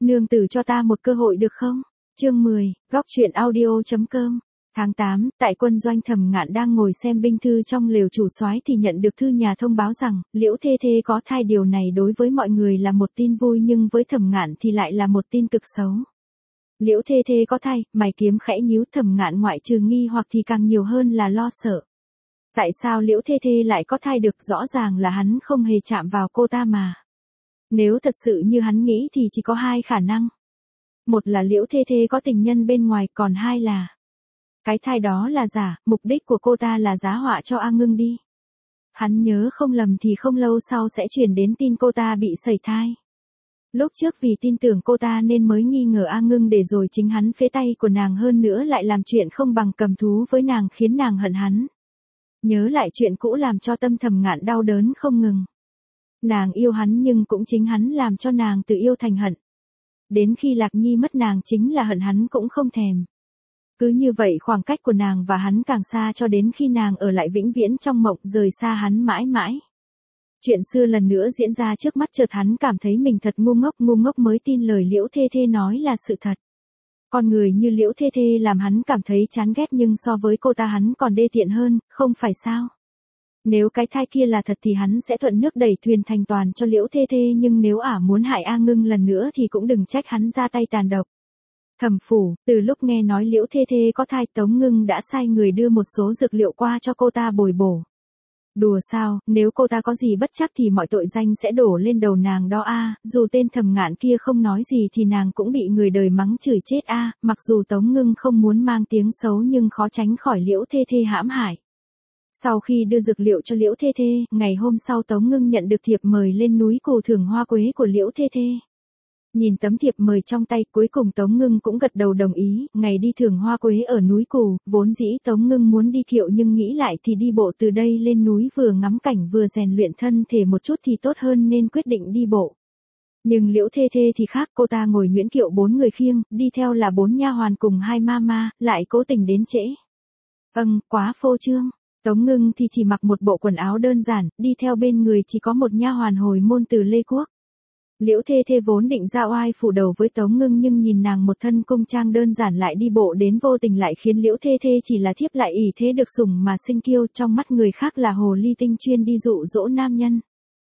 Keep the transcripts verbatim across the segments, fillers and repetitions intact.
Nương tử cho ta một cơ hội được không? Chương mười, góc truyện audio.com. Tháng tám, tại quân doanh Thẩm Ngạn đang ngồi xem binh thư trong lều chủ soái thì nhận được thư nhà thông báo rằng, Liễu Thê Thê có thai. Điều này đối với mọi người là một tin vui nhưng với Thẩm Ngạn thì lại là một tin cực xấu. Liễu Thê Thê có thai, mày kiếm khẽ nhíu. Thẩm Ngạn ngoại trừ nghi hoặc thì càng nhiều hơn là lo sợ. Tại sao Liễu Thê Thê lại có thai được? Rõ ràng là hắn không hề chạm vào cô ta mà. Nếu thật sự như hắn nghĩ thì chỉ có hai khả năng. Một là Liễu Thê Thê có tình nhân bên ngoài, còn hai là cái thai đó là giả, mục đích của cô ta là giá họa cho A Ngưng đi. Hắn nhớ không lầm thì không lâu sau sẽ truyền đến tin cô ta bị sẩy thai. Lúc trước vì tin tưởng cô ta nên mới nghi ngờ A Ngưng để rồi chính hắn phế tay của nàng, hơn nữa lại làm chuyện không bằng cầm thú với nàng khiến nàng hận hắn. Nhớ lại chuyện cũ làm cho tâm Thẩm Ngạn đau đớn không ngừng. Nàng yêu hắn nhưng cũng chính hắn làm cho nàng từ yêu thành hận. Đến khi Lạc Nhi mất nàng chính là hận hắn cũng không thèm. Cứ như vậy khoảng cách của nàng và hắn càng xa cho đến khi nàng ở lại vĩnh viễn trong mộng, rời xa hắn mãi mãi. Chuyện xưa lần nữa diễn ra trước mắt, chợt hắn cảm thấy mình thật ngu ngốc, ngu ngốc mới tin lời Liễu Thê Thê nói là sự thật. Con người như Liễu Thê Thê làm hắn cảm thấy chán ghét nhưng so với cô ta hắn còn đê tiện hơn, không phải sao? Nếu cái thai kia là thật thì hắn sẽ thuận nước đẩy thuyền thành toàn cho Liễu Thê Thê, nhưng nếu ả muốn hại A Ngưng lần nữa thì cũng đừng trách hắn ra tay tàn độc. Thẩm phủ, từ lúc nghe nói Liễu Thê Thê có thai, Tống Ngưng đã sai người đưa một số dược liệu qua cho cô ta bồi bổ. Đùa sao, nếu cô ta có gì bất chắc thì mọi tội danh sẽ đổ lên đầu nàng đó a. Dù tên Thẩm Ngạn kia không nói gì thì nàng cũng bị người đời mắng chửi chết a. Mặc dù Tống Ngưng không muốn mang tiếng xấu nhưng khó tránh khỏi Liễu Thê Thê hãm hại. Sau khi đưa dược liệu cho Liễu Thê Thê, ngày hôm sau Tống Ngưng nhận được thiệp mời lên núi Cù thưởng hoa quế của Liễu Thê Thê. Nhìn tấm thiệp mời trong tay, cuối cùng Tống Ngưng cũng gật đầu đồng ý. Ngày đi thưởng hoa quế ở núi Cù, vốn dĩ Tống Ngưng muốn đi kiệu nhưng nghĩ lại thì đi bộ từ đây lên núi vừa ngắm cảnh vừa rèn luyện thân thể một chút thì tốt hơn nên quyết định đi bộ. Nhưng Liễu Thê Thê thì khác, cô ta ngồi nhuyễn kiệu bốn người khiêng, đi theo là bốn nha hoàn cùng hai ma ma, lại cố tình đến trễ. Âng, quá phô trương. Tống Ngưng thì chỉ mặc một bộ quần áo đơn giản, đi theo bên người chỉ có một nha hoàn hồi môn từ Lê Quốc. Liễu Thê Thê vốn định ra oai phủ đầu với Tống Ngưng nhưng nhìn nàng một thân cung trang đơn giản lại đi bộ đến vô tình lại khiến Liễu Thê Thê chỉ là thiếp lại ỷ thế được sủng mà sinh kiêu, trong mắt người khác là hồ ly tinh chuyên đi dụ dỗ nam nhân.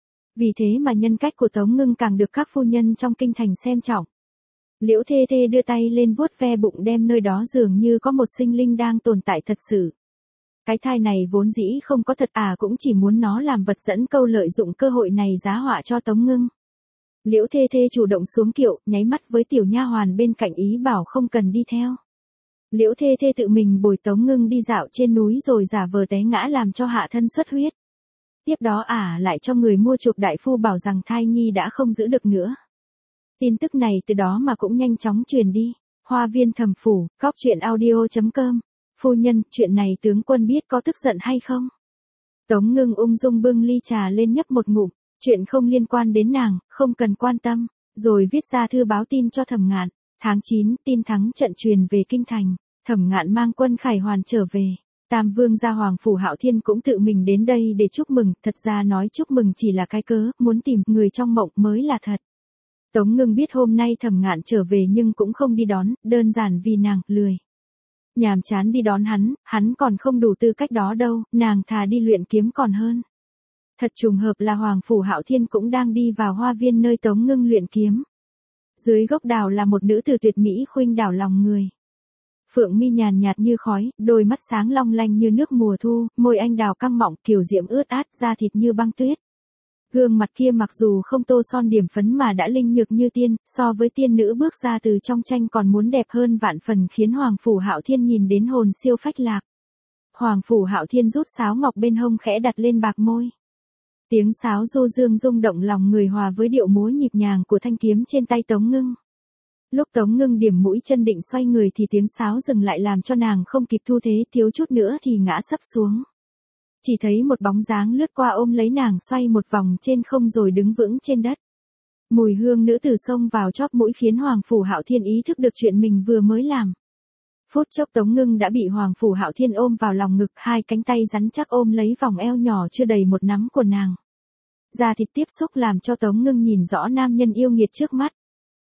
Vì thế mà nhân cách của Tống Ngưng càng được các phu nhân trong kinh thành xem trọng. Liễu Thê Thê đưa tay lên vuốt ve bụng, đem nơi đó dường như có một sinh linh đang tồn tại thật sự. Cái thai này vốn dĩ không có thật, à cũng chỉ muốn nó làm vật dẫn câu, lợi dụng cơ hội này giá họa cho Tống Ngưng. Liễu Thê Thê chủ động xuống kiệu, nháy mắt với tiểu nha hoàn bên cạnh ý bảo không cần đi theo. Liễu Thê Thê tự mình bồi Tống Ngưng đi dạo trên núi rồi giả vờ té ngã làm cho hạ thân xuất huyết. Tiếp đó ả à lại cho người mua chuộc đại phu bảo rằng thai nhi đã không giữ được nữa. Tin tức này từ đó mà cũng nhanh chóng truyền đi. Hoa viên Thẩm phủ, góc truyện audio.com. Phu nhân, chuyện này tướng quân biết có tức giận hay không? Tống Ngưng ung dung bưng ly trà lên nhấp một ngụm. Chuyện không liên quan đến nàng, không cần quan tâm. Rồi viết ra thư báo tin cho Thẩm Ngạn. Tháng chín, tin thắng trận truyền về kinh thành. Thẩm Ngạn mang quân khải hoàn trở về. Tam vương gia Hoàng phủ Hạo Thiên cũng tự mình đến đây để chúc mừng. Thật ra nói chúc mừng chỉ là cái cớ, muốn tìm người trong mộng mới là thật. Tống Ngưng biết hôm nay Thẩm Ngạn trở về nhưng cũng không đi đón, đơn giản vì nàng lười. Nhàm chán đi đón hắn, hắn còn không đủ tư cách đó đâu, nàng thà đi luyện kiếm còn hơn. Thật trùng hợp là Hoàng phủ Hạo Thiên cũng đang đi vào hoa viên nơi Tống Ngưng luyện kiếm. Dưới gốc đào là một nữ tử tuyệt mỹ khuynh đảo lòng người. Phượng mi nhàn nhạt như khói, đôi mắt sáng long lanh như nước mùa thu, môi anh đào căng mọng, kiều diễm ướt át, da thịt như băng tuyết. Gương mặt kia mặc dù không tô son điểm phấn mà đã linh nhược như tiên, so với tiên nữ bước ra từ trong tranh còn muốn đẹp hơn vạn phần, khiến Hoàng phủ Hạo Thiên nhìn đến hồn siêu phách lạc. Hoàng phủ Hạo Thiên rút sáo ngọc bên hông khẽ đặt lên bạc môi. Tiếng sáo du dương rung động lòng người hòa với điệu múa nhịp nhàng của thanh kiếm trên tay Tống Ngưng. Lúc Tống Ngưng điểm mũi chân định xoay người thì tiếng sáo dừng lại làm cho nàng không kịp thu thế, thiếu chút nữa thì ngã sấp xuống. Chỉ thấy một bóng dáng lướt qua ôm lấy nàng xoay một vòng trên không rồi đứng vững trên đất. Mùi hương nữ tử xông vào chóp mũi khiến Hoàng phủ Hạo Thiên ý thức được chuyện mình vừa mới làm. Phút chốc Tống Ngưng đã bị Hoàng phủ Hạo Thiên ôm vào lòng ngực, hai cánh tay rắn chắc ôm lấy vòng eo nhỏ chưa đầy một nắm của nàng. Da thịt tiếp xúc làm cho Tống Ngưng nhìn rõ nam nhân yêu nghiệt trước mắt.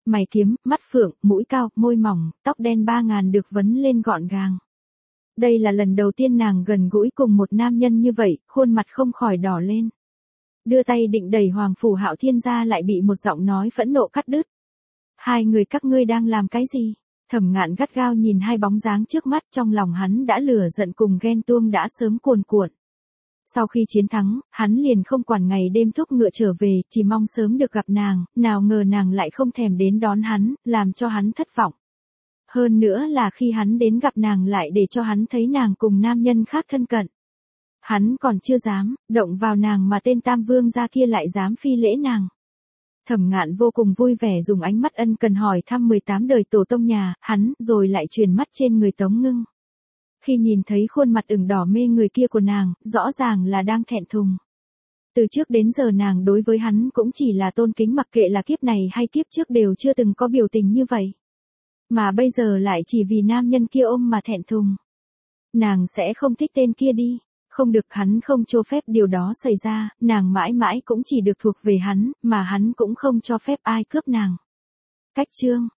Mày kiếm, mắt phượng, mũi cao, môi mỏng, tóc đen ba ngàn được vấn lên gọn gàng. Đây là lần đầu tiên nàng gần gũi cùng một nam nhân như vậy, khuôn mặt không khỏi đỏ lên. Đưa tay định đẩy Hoàng Phủ Hạo Thiên ra lại bị một giọng nói phẫn nộ cắt đứt. Hai người các ngươi đang làm cái gì? Thẩm Ngạn gắt gao nhìn hai bóng dáng trước mắt, trong lòng hắn đã lửa giận cùng ghen tuông đã sớm cuồn cuộn. Sau khi chiến thắng, hắn liền không quản ngày đêm thúc ngựa trở về, chỉ mong sớm được gặp nàng, nào ngờ nàng lại không thèm đến đón hắn, làm cho hắn thất vọng. Hơn nữa là khi hắn đến gặp nàng lại để cho hắn thấy nàng cùng nam nhân khác thân cận. Hắn còn chưa dám động vào nàng mà tên Tam Vương gia kia lại dám phi lễ nàng. Thẩm Ngạn vô cùng vui vẻ dùng ánh mắt ân cần hỏi thăm mười tám đời tổ tông nhà, hắn, rồi lại truyền mắt trên người Tống Ngưng. Khi nhìn thấy khuôn mặt ửng đỏ mê người kia của nàng, rõ ràng là đang thẹn thùng. Từ trước đến giờ nàng đối với hắn cũng chỉ là tôn kính, mặc kệ là kiếp này hay kiếp trước đều chưa từng có biểu tình như vậy. Mà bây giờ lại chỉ vì nam nhân kia ôm mà thẹn thùng. Nàng sẽ không thích tên kia đi. Không được, hắn không cho phép điều đó xảy ra, nàng mãi mãi cũng chỉ được thuộc về hắn, mà hắn cũng không cho phép ai cướp nàng. Cách chương